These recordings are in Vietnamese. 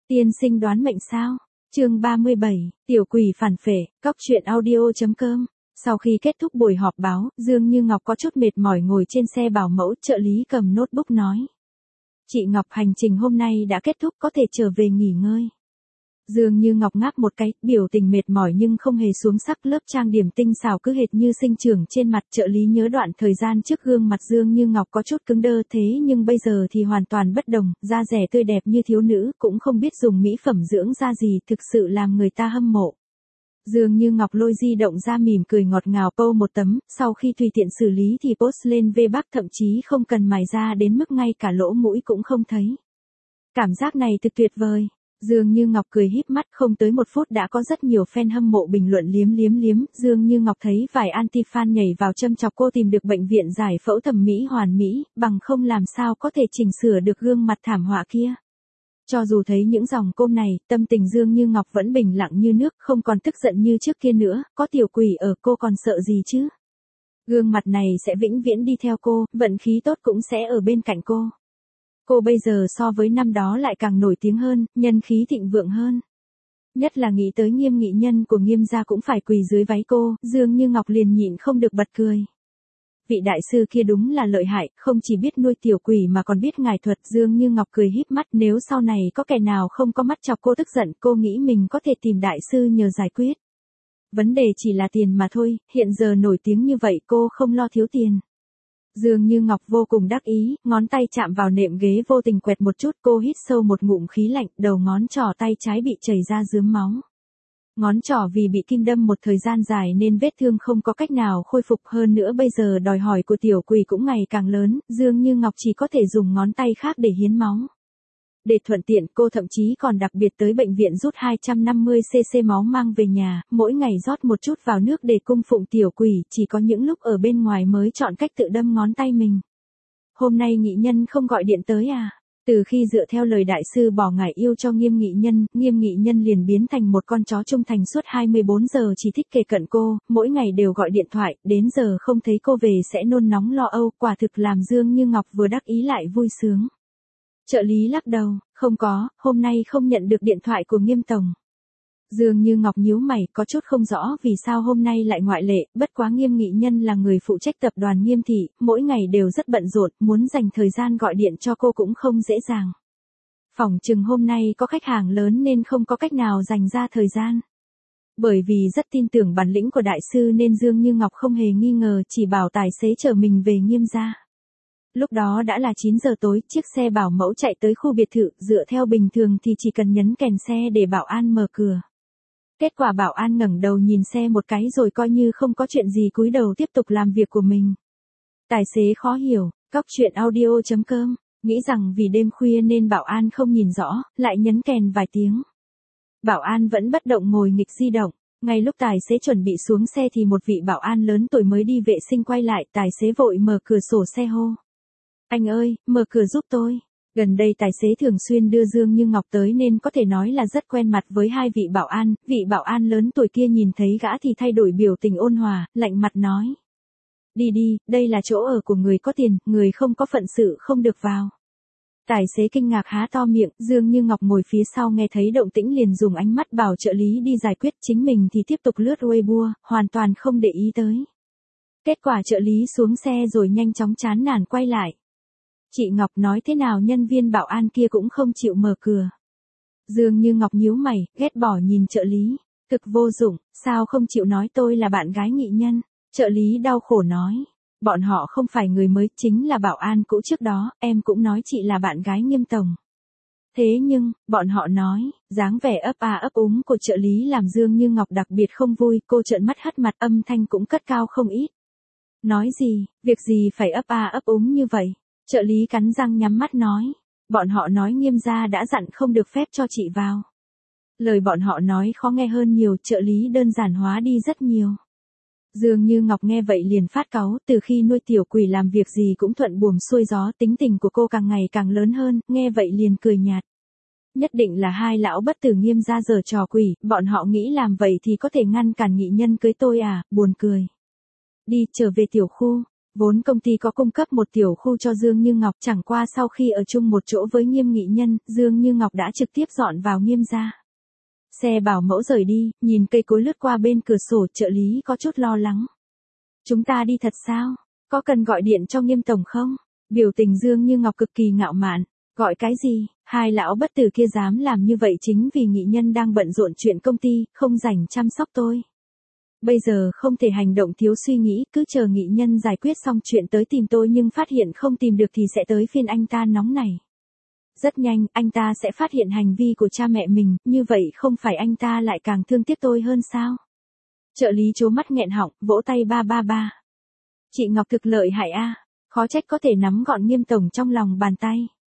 Tiên sinh đoán mệnh sao? Chương 37, Tiểu quỷ phản phệ, cóc truyện audio.com. Sau khi kết thúc buổi họp báo, Dương Như Ngọc có chút mệt mỏi ngồi trên xe bảo mẫu, trợ lý cầm notebook nói. Chị Ngọc, hành trình hôm nay đã kết thúc, có thể trở về nghỉ ngơi. Dương Như Ngọc ngáp một cái, biểu tình mệt mỏi nhưng không hề xuống sắc, lớp trang điểm tinh xảo cứ hệt như sinh trưởng trên mặt. Trợ lý nhớ đoạn thời gian trước gương mặt Dương Như Ngọc có chút cứng đơ thế nhưng bây giờ thì hoàn toàn bất đồng, da dẻ tươi đẹp như thiếu nữ, cũng không biết dùng mỹ phẩm dưỡng da gì, thực sự làm người ta hâm mộ. Dương Như Ngọc lôi di động ra mỉm cười ngọt ngào post một tấm, sau khi tùy tiện xử lý thì post lên VBAC, thậm chí không cần mài da đến mức ngay cả lỗ mũi cũng không thấy. Cảm giác này thực tuyệt vời. Dương Như Ngọc cười híp mắt, không tới một phút đã có rất nhiều fan hâm mộ bình luận liếm. Dương Như Ngọc thấy vài anti-fan nhảy vào châm chọc cô tìm được bệnh viện giải phẫu thẩm mỹ hoàn mỹ, bằng không làm sao có thể chỉnh sửa được gương mặt thảm họa kia. Cho dù thấy những dòng côm này, tâm tình Dương Như Ngọc vẫn bình lặng như nước, không còn tức giận như trước kia nữa, có tiểu quỷ ở cô còn sợ gì chứ. Gương mặt này sẽ vĩnh viễn đi theo cô, vận khí tốt cũng sẽ ở bên cạnh cô. Cô bây giờ so với năm đó lại càng nổi tiếng hơn, nhân khí thịnh vượng hơn. Nhất là nghĩ tới Nghiêm nghị nhân của Nghiêm gia cũng phải quỳ dưới váy cô, Dương Như Ngọc liền nhịn không được bật cười. Vị đại sư kia đúng là lợi hại, không chỉ biết nuôi tiểu quỷ mà còn biết ngải thuật. Dương Như Ngọc cười híp mắt, nếu sau này có kẻ nào không có mắt chọc cô tức giận, cô nghĩ mình có thể tìm đại sư nhờ giải quyết. Vấn đề chỉ là tiền mà thôi, hiện giờ nổi tiếng như vậy cô không lo thiếu tiền. Dương Như Ngọc vô cùng đắc ý, ngón tay chạm vào nệm ghế vô tình quẹt một chút, cô hít sâu một ngụm khí lạnh, đầu ngón trỏ tay trái bị chảy ra rướm máu. Ngón trỏ vì bị kim đâm một thời gian dài nên vết thương không có cách nào khôi phục, hơn nữa bây giờ đòi hỏi của tiểu quỷ cũng ngày càng lớn, Dương Như Ngọc chỉ có thể dùng ngón tay khác để hiến máu. Để thuận tiện, cô thậm chí còn đặc biệt tới bệnh viện rút 250cc máu mang về nhà, mỗi ngày rót một chút vào nước để cung phụng tiểu quỷ, chỉ có những lúc ở bên ngoài mới chọn cách tự đâm ngón tay mình. Hôm nay nghị nhân không gọi điện tới à? Từ khi dựa theo lời đại sư bỏ ngải yêu cho Nghiêm nghị nhân liền biến thành một con chó trung thành, suốt 24 giờ chỉ thích kề cận cô, mỗi ngày đều gọi điện thoại, đến giờ không thấy cô về sẽ nôn nóng lo âu, quả thực làm Dương Như Ngọc vừa đắc ý lại vui sướng. Trợ lý lắc đầu, không có, hôm nay không nhận được điện thoại của Nghiêm tổng. Dương Như Ngọc nhíu mày, có chút không rõ vì sao hôm nay lại ngoại lệ, bất quá Nghiêm nghị nhân là người phụ trách tập đoàn Nghiêm thị, mỗi ngày đều rất bận rộn, muốn dành thời gian gọi điện cho cô cũng không dễ dàng. Phỏng chừng hôm nay có khách hàng lớn nên không có cách nào dành ra thời gian. Bởi vì rất tin tưởng bản lĩnh của đại sư nên Dương Như Ngọc không hề nghi ngờ, chỉ bảo tài xế chở mình về Nghiêm gia. Lúc đó đã là 9 giờ tối, chiếc xe bảo mẫu chạy tới khu biệt thự, dựa theo bình thường thì chỉ cần nhấn kèn xe để bảo an mở cửa. Kết quả bảo an ngẩng đầu nhìn xe một cái rồi coi như không có chuyện gì cúi đầu tiếp tục làm việc của mình. Tài xế khó hiểu, cóc truyện audio.com, nghĩ rằng vì đêm khuya nên bảo an không nhìn rõ, lại nhấn kèn vài tiếng. Bảo an vẫn bất động ngồi nghịch di động, ngay lúc tài xế chuẩn bị xuống xe thì một vị bảo an lớn tuổi mới đi vệ sinh quay lại, tài xế vội mở cửa sổ xe hô. Anh ơi, mở cửa giúp tôi. Gần đây tài xế thường xuyên đưa Dương Như Ngọc tới nên có thể nói là rất quen mặt với hai vị bảo an lớn tuổi kia nhìn thấy gã thì thay đổi biểu tình ôn hòa, lạnh mặt nói. Đi đi, đây là chỗ ở của người có tiền, người không có phận sự không được vào. Tài xế kinh ngạc há to miệng, Dương Như Ngọc ngồi phía sau nghe thấy động tĩnh liền dùng ánh mắt bảo trợ lý đi giải quyết, chính mình thì tiếp tục lướt Weibo, hoàn toàn không để ý tới. Kết quả trợ lý xuống xe rồi nhanh chóng chán nản quay lại. Chị Ngọc, nói thế nào nhân viên bảo an kia cũng không chịu mở cửa. Dương Như Ngọc nhíu mày, ghét bỏ nhìn trợ lý. Cực vô dụng, sao không chịu nói tôi là bạn gái nghị nhân. Trợ lý đau khổ nói. Bọn họ không phải người mới, chính là bảo an cũ trước đó, em cũng nói chị là bạn gái Nghiêm tổng. Thế nhưng, bọn họ nói, dáng vẻ ấp a ấp úng của trợ lý làm Dương Như Ngọc đặc biệt không vui, cô trợn mắt hất mặt, âm thanh cũng cất cao không ít. Nói gì, việc gì phải ấp a ấp úng như vậy? Trợ lý cắn răng nhắm mắt nói. Bọn họ nói Nghiêm gia đã dặn không được phép cho chị vào. Lời bọn họ nói khó nghe hơn nhiều, trợ lý đơn giản hóa đi rất nhiều. Dương Như Ngọc nghe vậy liền phát cáu, từ khi nuôi tiểu quỷ làm việc gì cũng thuận buồm xuôi gió, tính tình của cô càng ngày càng lớn hơn, nghe vậy liền cười nhạt. Nhất định là hai lão bất tử Nghiêm gia giở trò quỷ, bọn họ nghĩ làm vậy thì có thể ngăn cản nghị nhân cưới tôi à, buồn cười. Đi, trở về tiểu khu. Vốn công ty có cung cấp một tiểu khu cho Dương Như Ngọc, chẳng qua sau khi ở chung một chỗ với Nghiêm Nghị Nhân, Dương Như Ngọc đã trực tiếp dọn vào Nghiêm gia. Xe bảo mẫu rời đi, nhìn cây cối lướt qua bên cửa sổ, trợ lý có chút lo lắng. Chúng ta đi thật sao? Có cần gọi điện cho Nghiêm tổng không? Biểu tình Dương Như Ngọc cực kỳ ngạo mạn. Gọi cái gì? Hai lão bất tử kia dám làm như vậy chính vì Nghị Nhân đang bận rộn chuyện công ty, không rảnh chăm sóc tôi. Bây giờ không thể hành động thiếu suy nghĩ, cứ chờ Nghị Nhân giải quyết xong chuyện tới tìm tôi, nhưng phát hiện không tìm được thì sẽ tới phiên anh ta nóng này. Rất nhanh, anh ta sẽ phát hiện hành vi của cha mẹ mình, như vậy không phải anh ta lại càng thương tiếc tôi hơn sao? Trợ lý trố mắt nghẹn họng, vỗ tay ba ba ba. Chị Ngọc thực lợi hại a, khó trách có thể nắm gọn Nghiêm tổng trong lòng bàn tay.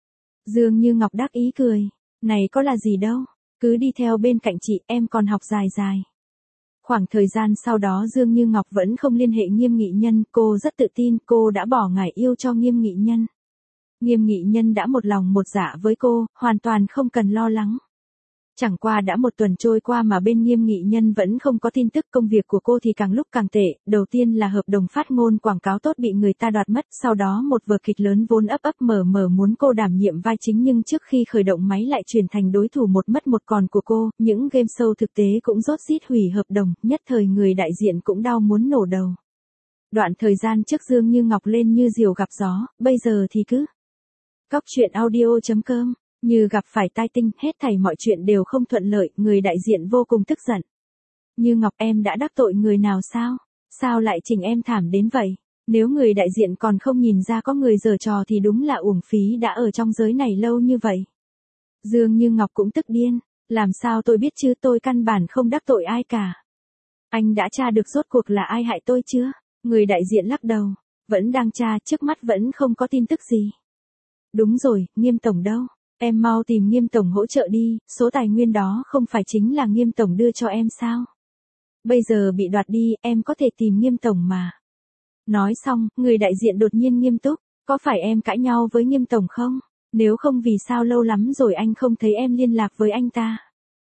Dương Như Ngọc đắc ý cười, này có là gì đâu, cứ đi theo bên cạnh chị, em còn học dài dài. Khoảng thời gian sau đó Dương Như Ngọc vẫn không liên hệ Nghiêm Nghị Nhân, cô rất tự tin cô đã bỏ ngải yêu cho Nghiêm Nghị Nhân. Nghiêm Nghị Nhân đã một lòng một dạ với cô, hoàn toàn không cần lo lắng. Chẳng qua đã một tuần trôi qua mà bên Nghiêm Nghị Nhân vẫn không có tin tức, công việc của cô thì càng lúc càng tệ, đầu tiên là hợp đồng phát ngôn quảng cáo tốt bị người ta đoạt mất, sau đó một vở kịch lớn vốn ấp ấp mở mở muốn cô đảm nhiệm vai chính nhưng trước khi khởi động máy lại chuyển thành đối thủ một mất một còn của cô, những game show thực tế cũng rốt rít hủy hợp đồng, nhất thời người đại diện cũng đau muốn nổ đầu. Đoạn thời gian trước Dương Như Ngọc lên như diều gặp gió, bây giờ thì cứ Cóc truyện audio.com, như gặp phải tai tinh, hết thảy mọi chuyện đều không thuận lợi, người đại diện vô cùng tức giận. Như Ngọc, em đã đắc tội người nào sao? Sao lại chỉnh em thảm đến vậy? Nếu người đại diện còn không nhìn ra có người giở trò thì đúng là uổng phí đã ở trong giới này lâu như vậy. Dương Như Ngọc cũng tức điên, làm sao tôi biết chứ, tôi căn bản không đắc tội ai cả. Anh đã tra được rốt cuộc là ai hại tôi chưa? Người đại diện lắc đầu, vẫn đang tra, trước mắt vẫn không có tin tức gì. Đúng rồi, Nghiêm tổng đâu? Em mau tìm Nghiêm tổng hỗ trợ đi, số tài nguyên đó không phải chính là Nghiêm tổng đưa cho em sao? Bây giờ bị đoạt đi, em có thể tìm Nghiêm tổng mà. Nói xong, người đại diện đột nhiên nghiêm túc, có phải em cãi nhau với Nghiêm tổng không? Nếu không vì sao lâu lắm rồi anh không thấy em liên lạc với anh ta?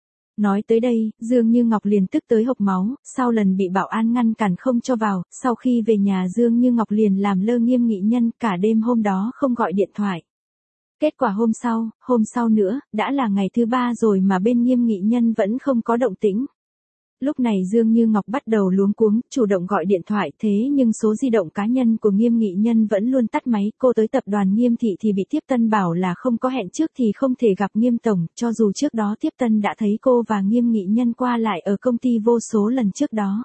Nói tới đây, Dương Như Ngọc liền tức tới hộc máu, sau lần bị bảo an ngăn cản không cho vào, sau khi về nhà Dương Như Ngọc liền làm lơ Nghiêm Nghị Nhân, cả đêm hôm đó không gọi điện thoại. Kết quả hôm sau nữa, đã là ngày thứ 3 rồi mà bên Nghiêm Nghị Nhân vẫn không có động tĩnh. Lúc này Dương Như Ngọc bắt đầu luống cuống, chủ động gọi điện thoại, thế nhưng số di động cá nhân của Nghiêm Nghị Nhân vẫn luôn tắt máy, cô tới tập đoàn Nghiêm Thị thì bị Tiếp Tân bảo là không có hẹn trước thì không thể gặp Nghiêm tổng, cho dù trước đó Tiếp Tân đã thấy cô và Nghiêm Nghị Nhân qua lại ở công ty vô số lần trước đó.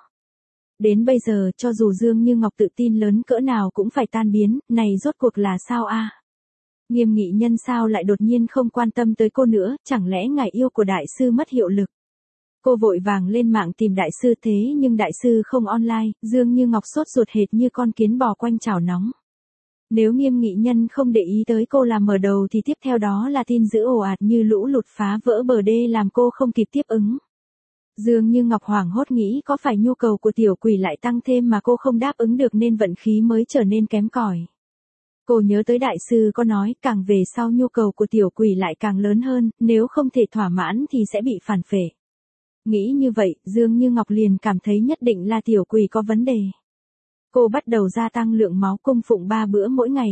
Đến bây giờ, cho dù Dương Như Ngọc tự tin lớn cỡ nào cũng phải tan biến, này rốt cuộc là sao a? Nghiêm Nghị Nhân sao lại đột nhiên không quan tâm tới cô nữa, chẳng lẽ ngải yêu của đại sư mất hiệu lực? Cô vội vàng lên mạng tìm đại sư, thế nhưng đại sư không online, Dương Như Ngọc sốt ruột hệt như con kiến bò quanh chảo nóng. Nếu Nghiêm Nghị Nhân không để ý tới cô làm mở đầu thì tiếp theo đó là tin dữ ồ ạt như lũ lụt phá vỡ bờ đê làm cô không kịp tiếp ứng. Dương Như Ngọc hoảng hốt nghĩ có phải nhu cầu của tiểu quỷ lại tăng thêm mà cô không đáp ứng được nên vận khí mới trở nên kém cỏi. Cô nhớ tới đại sư có nói càng về sau nhu cầu của tiểu quỷ lại càng lớn hơn, nếu không thể thỏa mãn thì sẽ bị phản phệ. Nghĩ như vậy, Dương Như Ngọc liền cảm thấy nhất định là tiểu quỷ có vấn đề. Cô bắt đầu gia tăng lượng máu cung phụng 3 bữa mỗi ngày,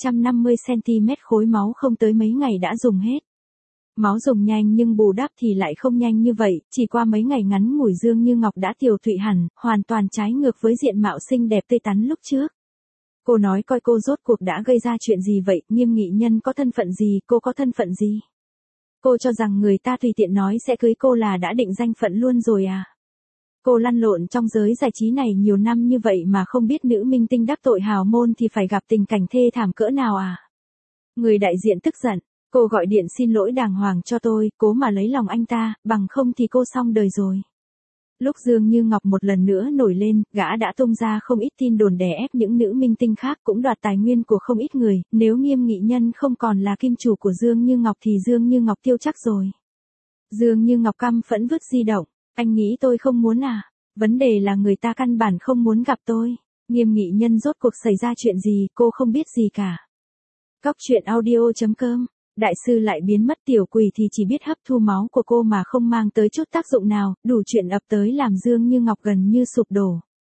250cm khối máu không tới mấy ngày đã dùng hết. Máu dùng nhanh nhưng bù đắp thì lại không nhanh như vậy, chỉ qua mấy ngày ngắn ngủi Dương Như Ngọc đã tiều tụy hẳn, hoàn toàn trái ngược với diện mạo xinh đẹp tươi tắn lúc trước. Cô nói coi cô rốt cuộc đã gây ra chuyện gì vậy, Nghiêm Nghị Nhân có thân phận gì, cô có thân phận gì? Cô cho rằng người ta tùy tiện nói sẽ cưới cô là đã định danh phận luôn rồi à? Cô lăn lộn trong giới giải trí này nhiều năm như vậy mà không biết nữ minh tinh đắc tội hào môn thì phải gặp tình cảnh thê thảm cỡ nào à? Người đại diện tức giận, cô gọi điện xin lỗi đàng hoàng cho tôi, cố mà lấy lòng anh ta, bằng không thì cô xong đời rồi. Lúc Dương Như Ngọc một lần nữa nổi lên, gã đã tung ra không ít tin đồn đè ép những nữ minh tinh khác cũng đoạt tài nguyên của không ít người, nếu Nghiêm Nghị Nhân không còn là kim chủ của Dương Như Ngọc thì Dương Như Ngọc tiêu chắc rồi. Dương Như Ngọc căm phẫn vứt di động, anh nghĩ tôi không muốn à? Vấn đề là người ta căn bản không muốn gặp tôi. Nghiêm Nghị Nhân rốt cuộc xảy ra chuyện gì, cô không biết gì cả. Cóc truyện audio.com. Đại sư lại biến mất, tiểu quỷ thì chỉ biết hấp thu máu của cô mà không mang tới chút tác dụng nào, đủ chuyện ập tới làm Dương Như Ngọc gần như sụp đổ.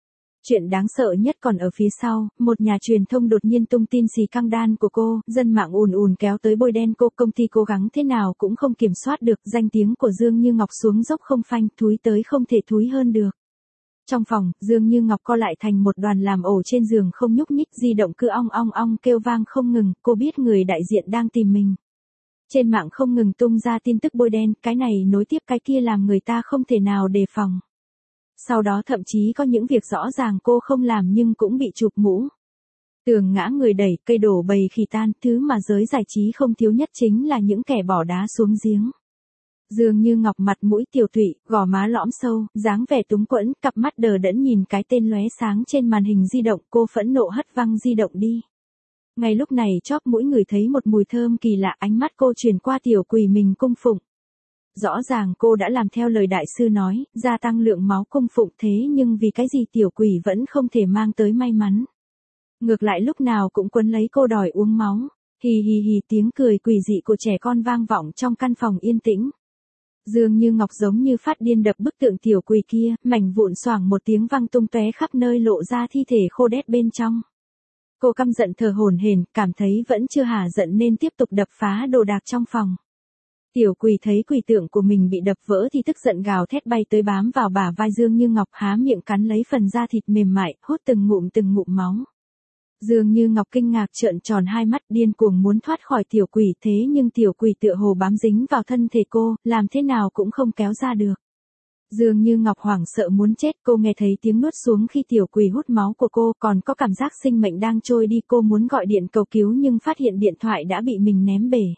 Chuyện đáng sợ nhất còn ở phía sau, một nhà truyền thông đột nhiên tung tin xì căng đan của cô, dân mạng ùn ùn kéo tới bôi đen cô, công ty cố gắng thế nào cũng không kiểm soát được, danh tiếng của Dương Như Ngọc xuống dốc không phanh, thúi tới không thể thúi hơn được. Trong phòng, Dương Như Ngọc co lại thành một đoàn làm ổ trên giường không nhúc nhích, di động cứ ong ong ong kêu vang không ngừng, cô biết người đại diện đang tìm mình. Trên mạng không ngừng tung ra tin tức bôi đen, cái này nối tiếp cái kia làm người ta không thể nào đề phòng. Sau đó thậm chí có những việc rõ ràng cô không làm nhưng cũng bị chụp mũ. Tường ngã người đẩy, cây đổ bầy khỉ tan, thứ mà giới giải trí không thiếu nhất chính là những kẻ bỏ đá xuống giếng. Dương Như Ngọc mặt mũi tiều tụy, gò má lõm sâu, dáng vẻ túng quẫn, cặp mắt đờ đẫn nhìn cái tên lóe sáng trên màn hình di động, cô phẫn nộ hất văng di động đi. Ngay lúc này chóp mũi ngửi thấy một mùi thơm kỳ lạ, ánh mắt cô chuyển qua tiểu quỷ mình cung phụng. Rõ ràng cô đã làm theo lời đại sư nói, gia tăng lượng máu cung phụng, thế nhưng vì cái gì tiểu quỷ vẫn không thể mang tới may mắn. Ngược lại lúc nào cũng quấn lấy cô đòi uống máu. Hì hì hì, tiếng cười quỷ dị của trẻ con vang vọng trong căn phòng yên tĩnh. Dương Như Ngọc giống như phát điên đập bức tượng tiểu quỷ kia, mảnh vụn xoảng một tiếng văng tung tóe khắp nơi lộ ra thi thể khô đét bên trong. Cô căm giận thở hổn hển, cảm thấy vẫn chưa hả giận nên tiếp tục đập phá đồ đạc trong phòng. Tiểu quỷ thấy quỷ tượng của mình bị đập vỡ thì tức giận gào thét bay tới bám vào bả vai Dương Như Ngọc, há miệng cắn lấy phần da thịt mềm mại, hút từng ngụm máu. Dương Như Ngọc kinh ngạc trợn tròn hai mắt, điên cuồng muốn thoát khỏi tiểu quỷ, thế nhưng tiểu quỷ tựa hồ bám dính vào thân thể cô, làm thế nào cũng không kéo ra được. Dương Như Ngọc hoảng sợ muốn chết, cô nghe thấy tiếng nuốt xuống khi tiểu quỷ hút máu của cô, còn có cảm giác sinh mệnh đang trôi đi, cô muốn gọi điện cầu cứu nhưng phát hiện điện thoại đã bị mình ném bể.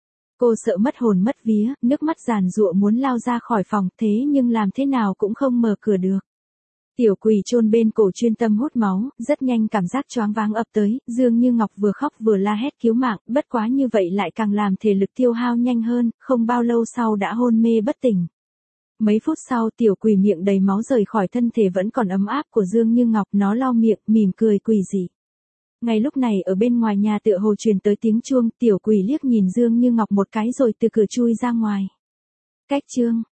Cô sợ mất hồn mất vía, nước mắt giàn giụa muốn lao ra khỏi phòng, thế nhưng làm thế nào cũng không mở cửa được. Tiểu quỷ chôn bên cổ chuyên tâm hút máu, rất nhanh cảm giác choáng váng ập tới, Dương Như Ngọc vừa khóc vừa la hét cứu mạng, bất quá như vậy lại càng làm thể lực tiêu hao nhanh hơn, không bao lâu sau đã hôn mê bất tỉnh. Mấy phút sau tiểu quỷ miệng đầy máu rời khỏi thân thể vẫn còn ấm áp của Dương Như Ngọc, nó lau miệng, mỉm cười quỷ dị. Ngay lúc này ở bên ngoài nhà tựa hồ truyền tới tiếng chuông, tiểu quỷ liếc nhìn Dương Như Ngọc một cái rồi từ cửa chui ra ngoài. Cách chương